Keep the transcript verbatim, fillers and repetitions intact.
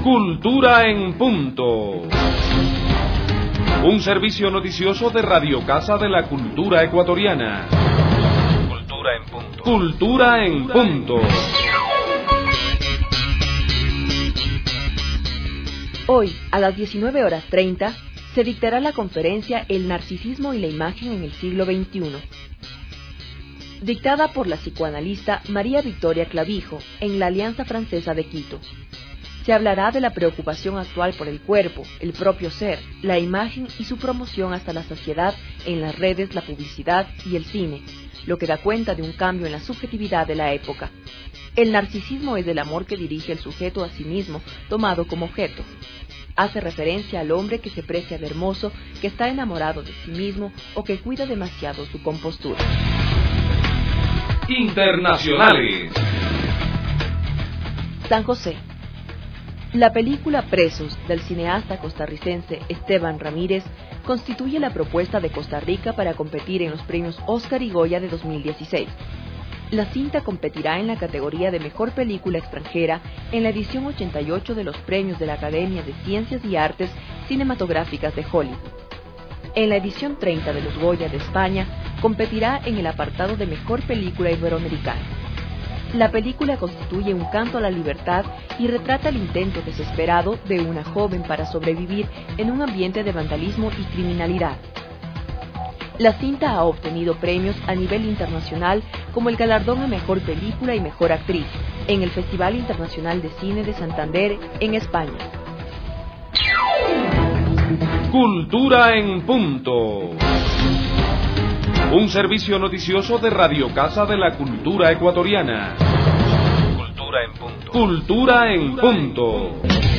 Cultura en Punto. Un servicio noticioso de Radio Casa de la Cultura Ecuatoriana. Cultura en Punto. Cultura en Punto. Hoy, a las diecinueve horas treinta, se dictará la conferencia El narcisismo y la imagen en el siglo veintiuno, dictada por la psicoanalista María Victoria Clavijo en la Alianza Francesa de Quito. Se hablará de la preocupación actual por el cuerpo, el propio ser, la imagen y su promoción hasta la saciedad en las redes, la publicidad y el cine, lo que da cuenta de un cambio en la subjetividad de la época. El narcisismo es el amor que dirige el sujeto a sí mismo, tomado como objeto. Hace referencia al hombre que se precia de hermoso, que está enamorado de sí mismo o que cuida demasiado su compostura. Internacionales. San José. La película Presos, del cineasta costarricense Esteban Ramírez, constituye la propuesta de Costa Rica para competir en los premios Oscar y Goya de dos mil dieciséis. La cinta competirá en la categoría de Mejor Película Extranjera en la edición ochenta y ocho de los premios de la Academia de Ciencias y Artes Cinematográficas de Hollywood. En la edición treinta de los Goya de España, competirá en el apartado de Mejor Película Iberoamericana. La película constituye un canto a la libertad y retrata el intento desesperado de una joven para sobrevivir en un ambiente de vandalismo y criminalidad. La cinta ha obtenido premios a nivel internacional como el galardón a Mejor Película y Mejor Actriz en el Festival Internacional de Cine de Santander, en España. Cultura en Punto. Un servicio noticioso de Radio Casa de la Cultura Ecuatoriana. Cultura en Punto. Cultura en Punto.